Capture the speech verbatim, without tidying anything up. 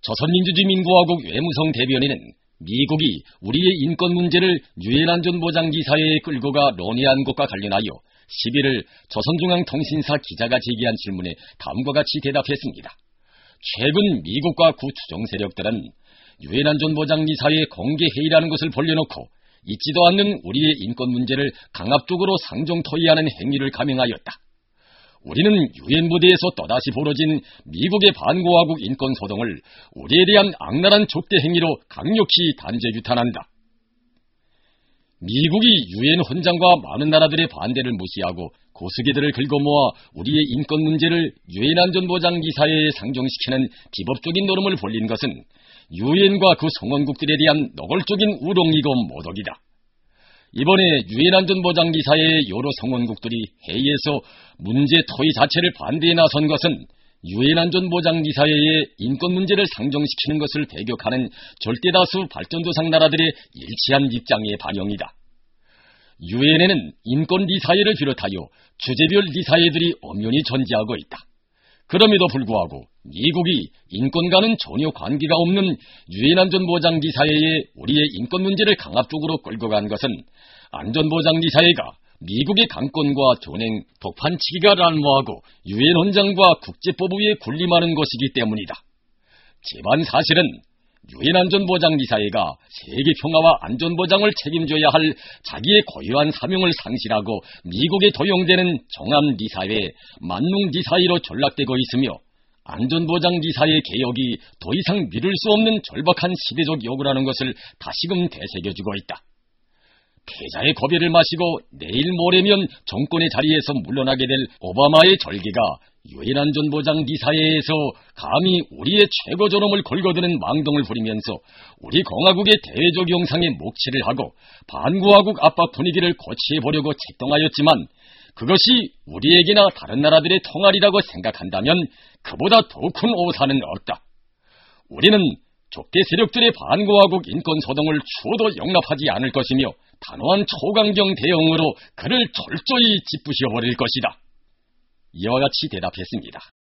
조선민주주의민주화국 외무성 대변인은 미국이 우리의 인권 문제를 유엔 안전보장이사회에 끌고 가 논의한 것과 관련하여 십일일 조선중앙통신사 기자가 제기한 질문에 다음과 같이 대답했습니다. 최근 미국과 구 추종 세력들은 유엔 안전보장이사회의 공개회의라는 것을 벌려놓고 있지도 않는 우리의 인권 문제를 강압적으로 상정토의하는 행위를 감행하였다. 우리는 유엔 무대에서 또다시 벌어진 미국의 반고화국 인권소동을 우리에 대한 악랄한 족대 행위로 강력히 단죄 규탄한다. 미국이 유엔 헌장과 많은 나라들의 반대를 무시하고 고수기들을 긁어모아 우리의 인권 문제를 유엔 안전보장이사회에 상정시키는 비법적인 노름을 벌린 것은 유엔과 그 성원국들에 대한 노골적인 우롱이고 모독이다. 이번에 유엔 안전보장이사회의 여러 성원국들이 회의에서 문제 토의 자체를 반대에 나선 것은 유엔 안전보장이사회의 인권 문제를 상정시키는 것을 배격하는 절대다수 발전도상 나라들의 일치한 입장의 반영이다. 유엔에는 인권 리사회를 비롯하여 주제별 리사회들이 엄연히 존재하고 있다. 그럼에도 불구하고 미국이 인권과는 전혀 관계가 없는 유엔 안전보장이사회에 우리의 인권 문제를 강압적으로 끌고 간 것은 안전보장이사회가 미국의 강권과 전행, 독판치기가 난무하고 유엔 헌장과 국제법 위에 군림하는 것이기 때문이다. 제반 사실은 유엔 안전보장이사회가 세계 평화와 안전보장을 책임져야 할 자기의 고유한 사명을 상실하고 미국에 도용되는 종합리사회, 만능리사회로 전락되고 있으며 안전보장리사회 개혁이 더 이상 미룰 수 없는 절박한 시대적 요구라는 것을 다시금 되새겨주고 있다. 패자의 고배를 마시고 내일 모레면 정권의 자리에서 물러나게 될 오바마의 절개가 유엔 안전보장이사회에서 감히 우리의 최고 존엄을 걸거드는 망동을 부리면서 우리 공화국의 대외적 영상에 목치를 하고 반구화국 압박 분위기를 고치해보려고 책동하였지만 그것이 우리에게나 다른 나라들의 통할이라고 생각한다면 그보다 더 큰 오산은 없다. 우리는 족대 세력들의 반고화국 인권소동을 추호도 용납하지 않을 것이며 단호한 초강경 대응으로 그를 철저히 짓부셔버릴 것이다. 이와 같이 대답했습니다.